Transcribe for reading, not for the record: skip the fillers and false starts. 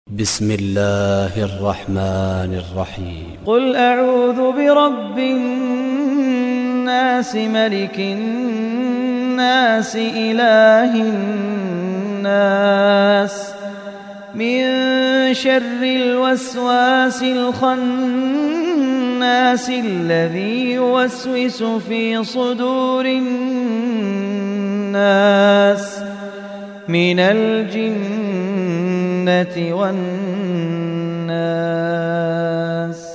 بسم الله الرحمن الرحيم. قل أعوذ برب الناس ملك الناس إله الناس من شر الوسواس الخناس الذي يوسوس في صدور الناس من الجنة والناس.